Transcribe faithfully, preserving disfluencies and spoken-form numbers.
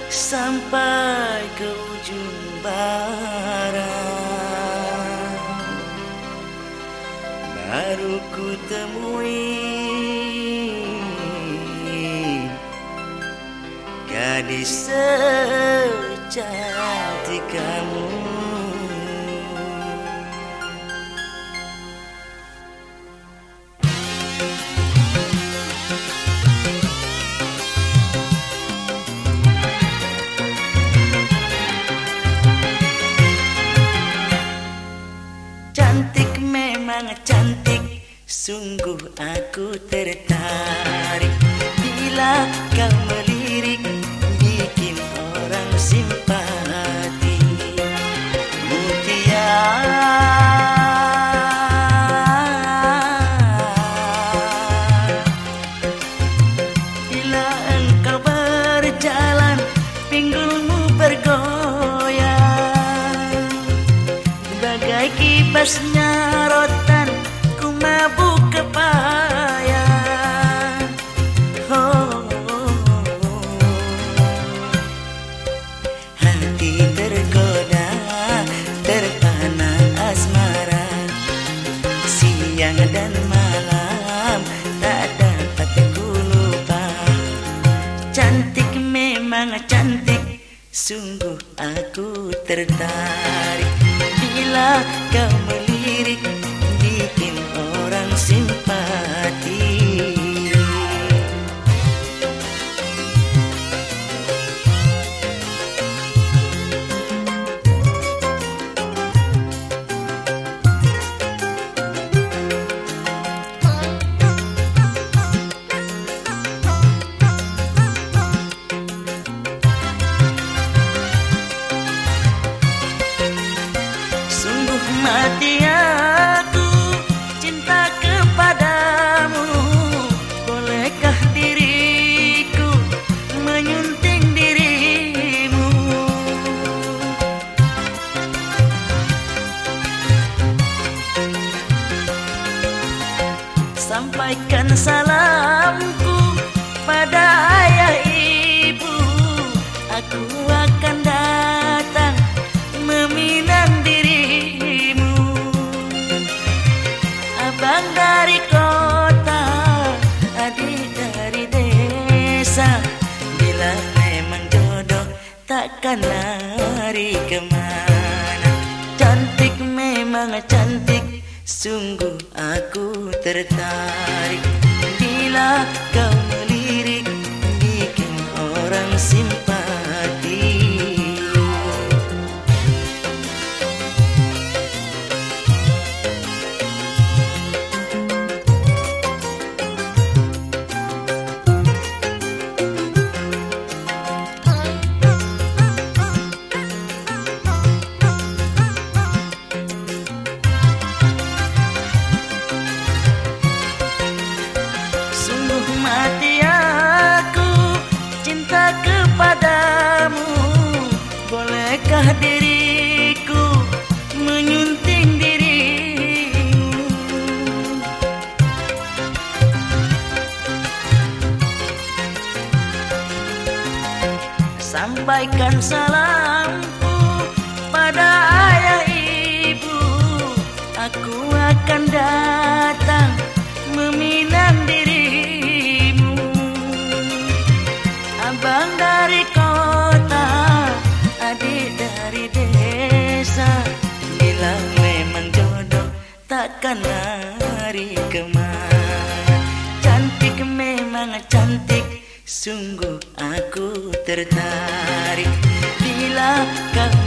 sampai ke ujung barat, baru ku temui gadis secantik kamu. Cantik, memang cantik, sungguh aku tertarik. Bila kau melirik, bikin orang simpati. Mutiara, bila engkau berjalan, pinggulmu bergoyang bagai kipasnya rotan, ku mabuk kepayang. Oh, oh, oh. Hati tergoda, terpana asmara, siang dan malam tak dapat ku lupa. Cantik, memang cantik, sungguh aku tertarik. Bila kau melirik, bikin orang simpati. Mati aku cinta kepadamu, bolehkah diriku menyunting dirimu? Sampaikan salamku pada ayah ibu, aku akan datang meminang dirimu. Abang dari kota, adik dari desa, bila memang jodoh takkan lari kemana. Cantik, memang cantik, sungguh aku tertarik. Bila kau melirik, bikin orang simpati. Mati aku cinta kepadamu, bolehkah diriku menyunting dirimu? Sampaikan salamku pada ayah ibu, aku akan datang meminang dirimu. Abang dari kota, adik dari desa, bila memang jodoh takkan lari kemana. Cantik, memang cantik, sungguh aku tertarik. Bila kau